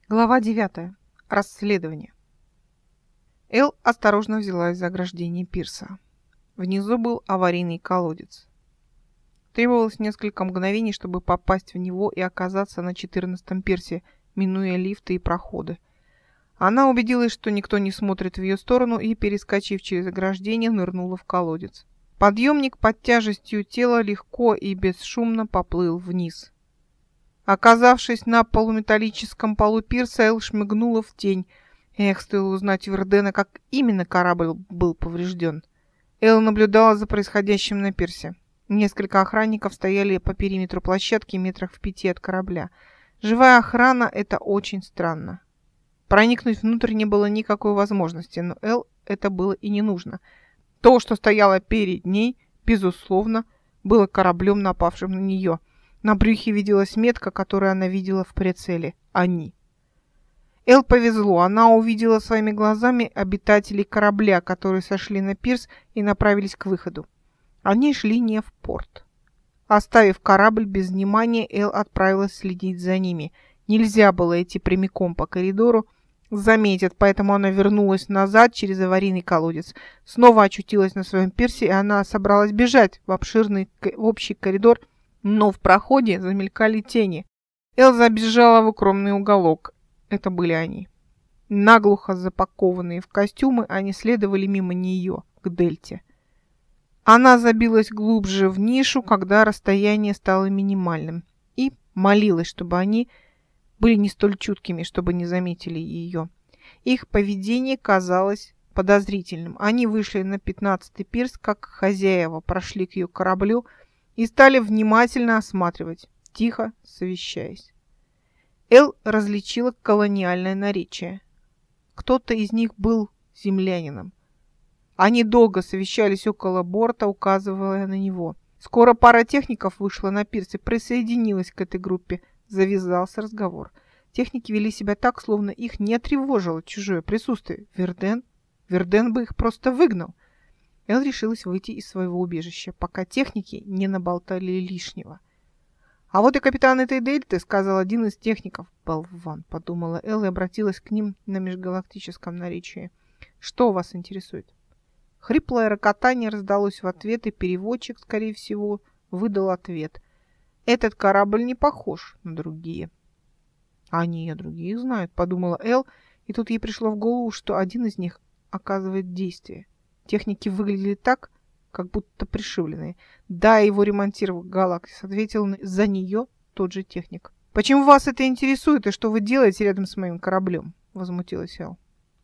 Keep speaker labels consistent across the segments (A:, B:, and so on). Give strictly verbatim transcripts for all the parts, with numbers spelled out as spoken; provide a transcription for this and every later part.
A: Глава девятая. Расследование. Эл осторожно взялась за ограждение пирса. Внизу был аварийный колодец. Требовалось несколько мгновений, чтобы попасть в него и оказаться на четырнадцатом пирсе, минуя лифты и проходы. Она убедилась, что никто не смотрит в ее сторону, и, перескочив через ограждение, нырнула в колодец. Подъемник под тяжестью тела легко и бесшумно поплыл вниз. Оказавшись на полуметаллическом полу пирса, Эл шмыгнула в тень. Эх, стоило узнать у Вердена, как именно корабль был поврежден. Эл наблюдала за происходящим на пирсе. Несколько охранников стояли по периметру площадки метрах в пяти от корабля. Живая охрана — это очень странно. Проникнуть внутрь не было никакой возможности, но Эл это было и не нужно. То, что стояло перед ней, безусловно, было кораблем, напавшим на нее. На брюхе виделась метка, которую она видела в прицеле. Они. Эл повезло. Она увидела своими глазами обитателей корабля, которые сошли на пирс и направились к выходу. Они шли не в порт. Оставив корабль без внимания, Эл отправилась следить за ними. Нельзя было идти прямиком по коридору. Заметят, поэтому она вернулась назад через аварийный колодец. Снова очутилась на своем пирсе, и она собралась бежать в обширный в общий коридор, но в проходе замелькали тени. Эл забежала в укромный уголок. Это были они. Наглухо запакованные в костюмы, они следовали мимо нее, к Дельте. Она забилась глубже в нишу, когда расстояние стало минимальным, и молилась, чтобы они были не столь чуткими, чтобы не заметили ее. Их поведение казалось подозрительным. Они вышли на пятнадцатый пирс, как хозяева прошли к ее кораблю и стали внимательно осматривать, тихо совещаясь. Эл различила колониальное наречие. Кто-то из них был землянином. Они долго совещались около борта, указывая на него. Скоро пара техников вышла на пирс и присоединилась к этой группе. Завязался разговор. Техники вели себя так, словно их не тревожило чужое присутствие. Верден? Верден бы их просто выгнал. Эл решилась выйти из своего убежища, пока техники не наболтали лишнего. «А вот и капитан этой дельты», — сказал один из техников. «Болван», — подумала Эл и обратилась к ним на межгалактическом наречии. «Что вас интересует?» Хриплое рокотание раздалось в ответ, и переводчик, скорее всего, выдал ответ. «Этот корабль не похож на другие». «Они и о других знают», — подумала Эл, и тут ей пришло в голову, что один из них оказывает действие. Техники выглядели так, как будто пришибленные. «Да, его ремонтировал Галаксис», — ответил за нее тот же техник. «Почему вас это интересует, и что вы делаете рядом с моим кораблем?» — возмутилась Эл.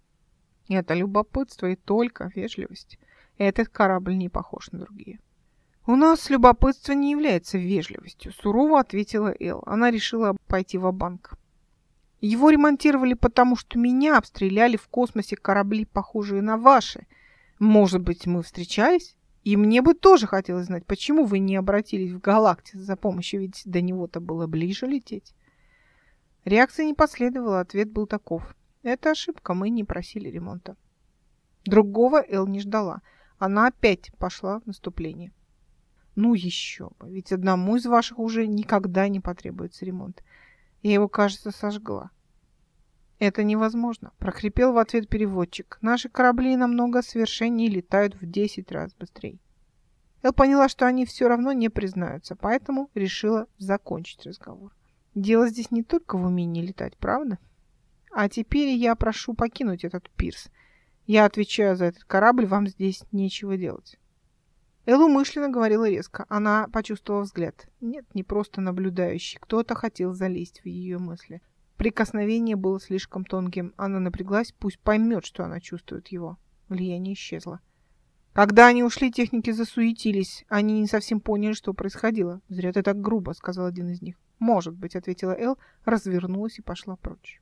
A: «Это любопытство и только вежливость. Этот корабль не похож на другие». «У нас любопытство не является вежливостью», — сурово ответила Эл. Она решила пойти ва-банк. «Его ремонтировали потому, что меня обстреляли в космосе корабли, похожие на ваши. Может быть, мы встречались? И мне бы тоже хотелось знать, почему вы не обратились в Галактис за помощью, ведь до него-то было ближе лететь». Реакции не последовало, ответ был таков. «Это ошибка, мы не просили ремонта». Другого Эл не ждала. Она опять пошла в наступление. «Ну еще бы, ведь одному из ваших уже никогда не потребуется ремонт. Я его, кажется, сожгла». «Это невозможно», — прохрипел в ответ переводчик. «Наши корабли намного совершеннее летают в десять раз быстрее». Эл поняла, что они все равно не признаются, поэтому решила закончить разговор. «Дело здесь не только в умении летать, правда? А теперь я прошу покинуть этот пирс. Я отвечаю за этот корабль, вам здесь нечего делать». Эл умышленно говорила резко. Она почувствовала взгляд. Нет, не просто наблюдающий. Кто-то хотел залезть в ее мысли. Прикосновение было слишком тонким. Она напряглась, пусть поймет, что она чувствует его. Влияние исчезло. Когда они ушли, техники засуетились. Они не совсем поняли, что происходило. «Зря ты так грубо», — сказал один из них. «Может быть», — ответила Эл, развернулась и пошла прочь.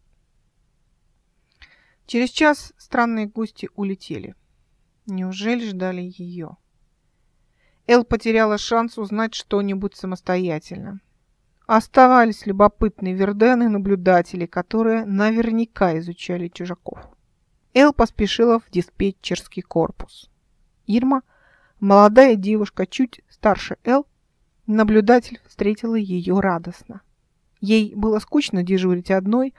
A: Через час странные гости улетели. Неужели ждали ее? Эл потеряла шанс узнать что-нибудь самостоятельно. Оставались любопытные Верден и наблюдатели, которые наверняка изучали чужаков. Эл поспешила в диспетчерский корпус. Ирма, молодая девушка, чуть старше Эл, наблюдатель встретила ее радостно. Ей было скучно дежурить одной,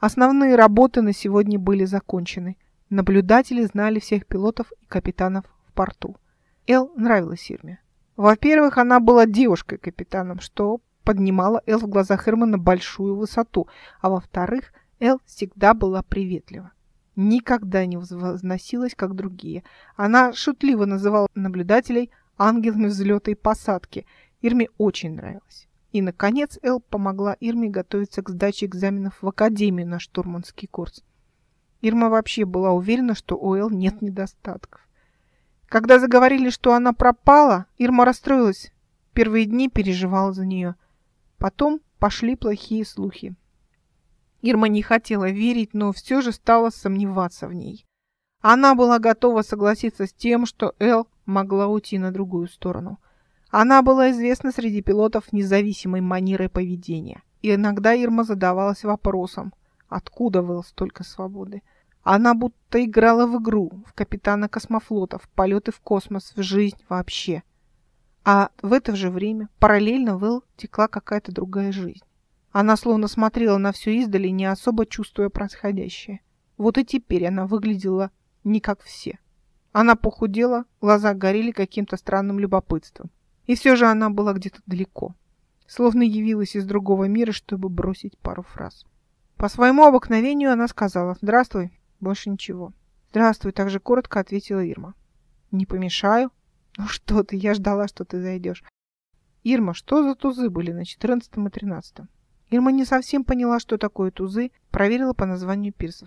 A: Основные работы на сегодня были закончены. Наблюдатели знали всех пилотов и капитанов в порту. Эл нравилась Ирме. Во-первых, она была девушкой-капитаном, что поднимала Эл в глазах Ирмы на большую высоту. А во-вторых, Эл всегда была приветлива. Никогда не возносилась, как другие. Она шутливо называла наблюдателей ангелами взлета и посадки. Ирме очень нравилось. И, наконец, Эл помогла Ирме готовиться к сдаче экзаменов в академию на штурманский курс. Ирма вообще была уверена, что у Эл нет недостатков. Когда заговорили, что она пропала, Ирма расстроилась. Первые дни переживала за нее. Потом пошли плохие слухи. Ирма не хотела верить, но все же стала сомневаться в ней. Она была готова согласиться с тем, что Эл могла уйти на другую сторону. Она была известна среди пилотов независимой манерой поведения. И иногда Ирма задавалась вопросом, откуда в Эл столько свободы. Она будто играла в игру, в капитана космофлота, в полеты в космос, в жизнь вообще. А в это же время параллельно в Эл текла какая-то другая жизнь. Она словно смотрела на все издали, не особо чувствуя происходящее. Вот и теперь она выглядела не как все. Она похудела, глаза горели каким-то странным любопытством. И все же она была где-то далеко. Словно явилась из другого мира, чтобы бросить пару фраз. По своему обыкновению она сказала: «Здравствуй». Больше ничего. «Здравствуй», так же коротко ответила Ирма. «Не помешаю?» «Ну что ты, я ждала, что ты зайдешь». «Ирма, что за тузы были на четырнадцатом и тринадцатом?» Ирма не совсем поняла, что такое тузы, проверила по названию пирсов.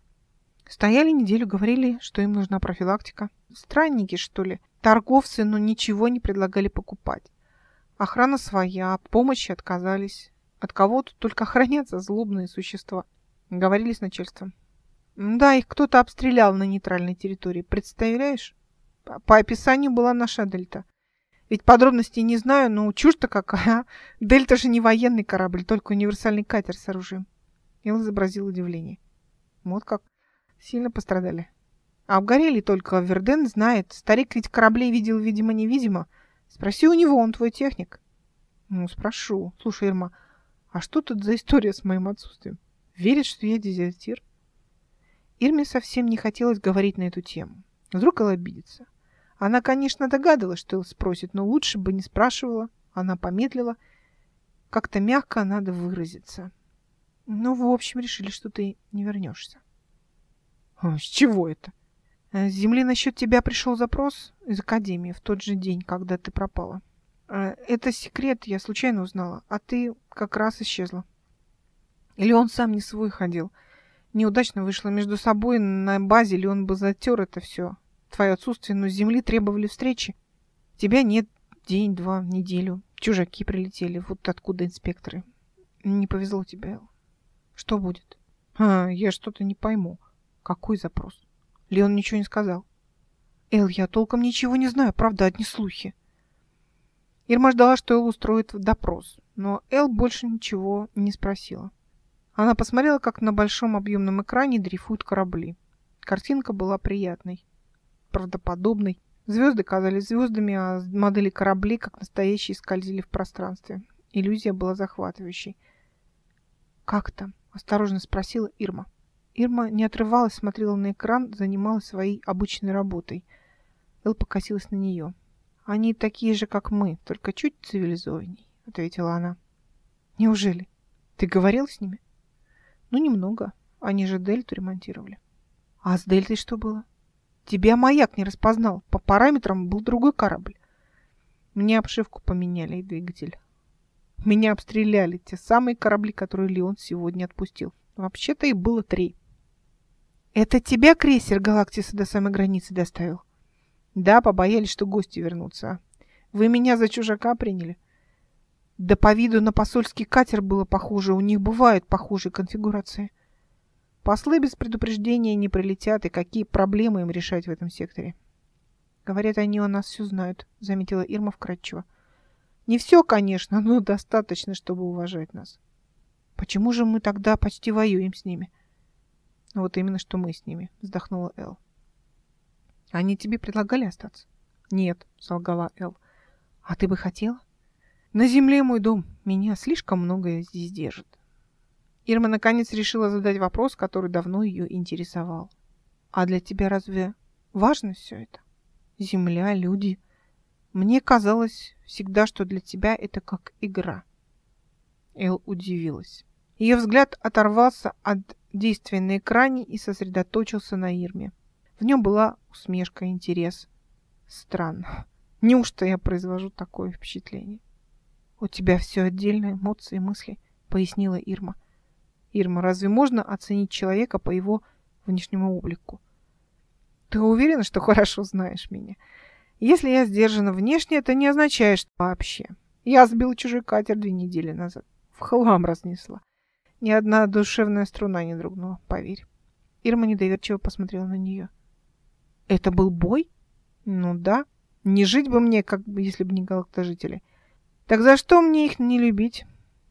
A: Стояли неделю, говорили, что им нужна профилактика. Странники, что ли? Торговцы, но ничего не предлагали покупать. Охрана своя, помощи отказались. От кого тут только охранятся злобные существа. Говорили с начальством. Да, их кто-то обстрелял на нейтральной территории. Представляешь? По описанию была наша Дельта. Ведь подробностей не знаю, но чушь-то какая. Дельта же не военный корабль, только универсальный катер с оружием. Эл изобразил удивление. Вот как. Сильно пострадали. А обгорели только. Верден знает. Старик ведь кораблей видел, видимо-невидимо. Спроси у него, он твой техник. Ну, спрошу. Слушай, Ирма, а что тут за история с моим отсутствием? Верит, что я дезертир? Ирме совсем не хотелось говорить на эту тему. Вдруг Эл обидится. Она, конечно, догадывалась, что Эл спросит, но лучше бы не спрашивала. Она помедлила. Как-то мягко надо выразиться. Ну, в общем, решили, что ты не вернешься. А, с чего это? С земли насчет тебя пришел запрос из академии в тот же день, когда ты пропала. Это секрет, я случайно узнала, а ты как раз исчезла. Или он сам не свой ходил. Неудачно вышло между собой на базе, или он бы затер это все. Твое отсутствие, но с земли требовали встречи. Тебя нет день, два, неделю. Чужаки прилетели, вот откуда инспекторы. Не повезло тебе, Эл. Что будет? А, я что-то не пойму. Какой запрос? Леон ничего не сказал. Эл, я толком ничего не знаю, правда, одни слухи. Ирма ждала, что Эл устроит допрос, но Эл больше ничего не спросила. Она посмотрела, как на большом объемном экране дрейфуют корабли. Картинка была приятной, правдоподобной. Звезды казались звездами, а модели кораблей, как настоящие, скользили в пространстве. Иллюзия была захватывающей. «Как там?» – осторожно спросила Ирма. Ирма не отрывалась, смотрела на экран, занималась своей обычной работой. Эл покосилась на нее. «Они такие же, как мы, только чуть цивилизованней», — ответила она. «Неужели? Ты говорил с ними?» «Ну, немного. Они же Дельту ремонтировали». «А с Дельтой что было?» «Тебя маяк не распознал. По параметрам был другой корабль. Мне обшивку поменяли и двигатель. Меня обстреляли те самые корабли, которые Леон сегодня отпустил. Вообще-то их было три». «Это тебя крейсер Галактиса до самой границы доставил?» «Да, побоялись, что гости вернутся. Вы меня за чужака приняли?» «Да по виду на посольский катер было похоже. У них бывают похожие конфигурации. Послы без предупреждения не прилетят, и какие проблемы им решать в этом секторе?» «Говорят, они о нас все знают», — заметила Ирма вкратчиво. «Не все, конечно, но достаточно, чтобы уважать нас». «Почему же мы тогда почти воюем с ними?» «Вот именно, что мы с ними», — вздохнула Эл. «Они тебе предлагали остаться?» «Нет», — солгала Эл. «А ты бы хотела?» «На земле мой дом. Меня слишком многое здесь держит». Ирма наконец решила задать вопрос, который давно ее интересовал. «А для тебя разве важно все это? Земля, люди? Мне казалось всегда, что для тебя это как игра». Эл удивилась. Ее взгляд оторвался от действия на экране и сосредоточился на Ирме. В нем была усмешка, интерес. Странно. Неужто я произвожу такое впечатление? «У тебя все отдельно, эмоции, мысли», — пояснила Ирма. «Ирма, разве можно оценить человека по его внешнему облику? Ты уверена, что хорошо знаешь меня? Если я сдержана внешне, это не означает, что вообще. Я сбила чужой катер две недели назад. В хлам разнесла. Ни одна душевная струна не дрогнула, поверь». Ирма недоверчиво посмотрела на нее. «Это был бой? Ну да. Не жить бы мне, как бы, если бы не галактожители. Так за что мне их не любить?»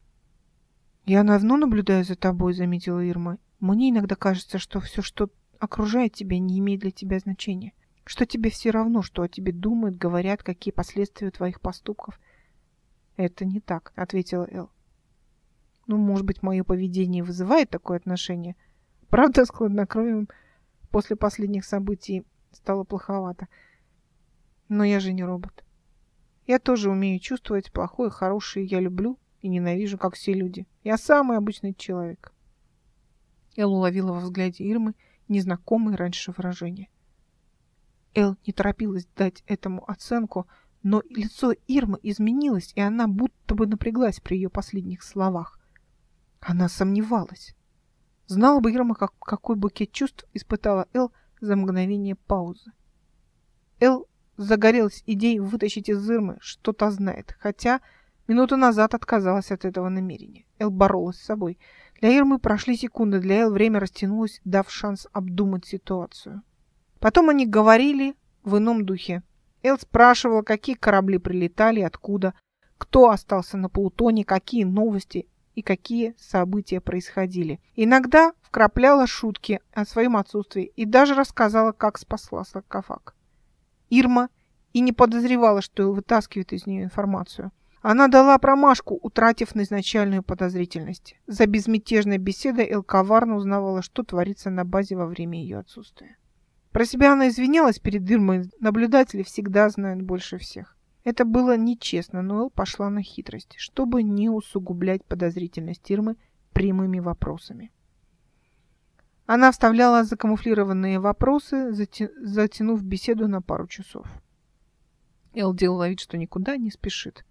A: «Я давно наблюдаю за тобой», — заметила Ирма. «Мне иногда кажется, что все, что окружает тебя, не имеет для тебя значения. Что тебе все равно, что о тебе думают, говорят, какие последствия твоих поступков». «Это не так», — ответила Эл. «Ну, может быть, мое поведение вызывает такое отношение. Правда, с хладнокровием после последних событий стало плоховато. Но я же не робот. Я тоже умею чувствовать плохое, хорошее. Я люблю и ненавижу, как все люди. Я самый обычный человек». Эл уловила во взгляде Ирмы незнакомые раньше выражения. Эл не торопилась дать этому оценку, но лицо Ирмы изменилось, и она будто бы напряглась при ее последних словах. Она сомневалась. Знала бы Ирма, как, какой букет чувств испытала Эл за мгновение паузы. Эл загорелась идеей вытащить из Ирмы, что-то знает, хотя минуту назад отказалась от этого намерения. Эл боролась с собой. Для Ирмы прошли секунды, для Эл время растянулось, дав шанс обдумать ситуацию. Потом они говорили в ином духе. Эл спрашивала, какие корабли прилетали, откуда, кто остался на Плутоне, какие новости и какие события происходили. Иногда вкрапляла шутки о своем отсутствии и даже рассказала, как спасла саркофаг. Ирма и не подозревала, что Эл вытаскивает из нее информацию. Она дала промашку, утратив на изначальную подозрительность. За безмятежной беседой Эл коварно узнавала, что творится на базе во время ее отсутствия. Про себя она извинялась перед Ирмой, наблюдатели всегда знают больше всех. Это было нечестно, но Эл пошла на хитрость, чтобы не усугублять подозрительность Ирмы прямыми вопросами. Она вставляла закамуфлированные вопросы, затянув беседу на пару часов. Эл делала вид, что никуда не спешит.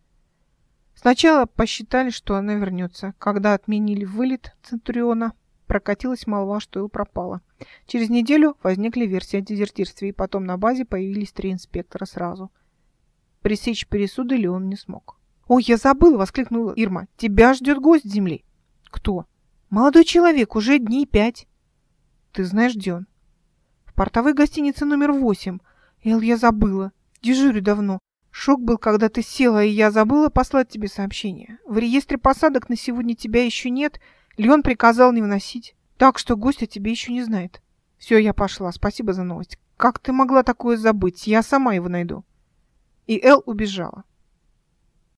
A: Сначала посчитали, что она вернется. Когда отменили вылет Центуриона, прокатилась молва, что Эл пропала. Через неделю возникли версии о дезертирстве, и потом на базе появились три инспектора сразу. Пресечь пересуды Леон не смог. «Ой, я забыла!» — воскликнула Ирма. «Тебя ждет гость земли». «Кто?» «Молодой человек, уже дней пять». «Ты знаешь, где он?» «В портовой гостинице номер восемь. Эл, я забыла. Дежурю давно. Шок был, когда ты села, и я забыла послать тебе сообщение. В реестре посадок на сегодня тебя еще нет. Леон приказал не вносить. Так что гость о тебе еще не знает». «Все, я пошла. Спасибо за новость. Как ты могла такое забыть? Я сама его найду». И Эл убежала.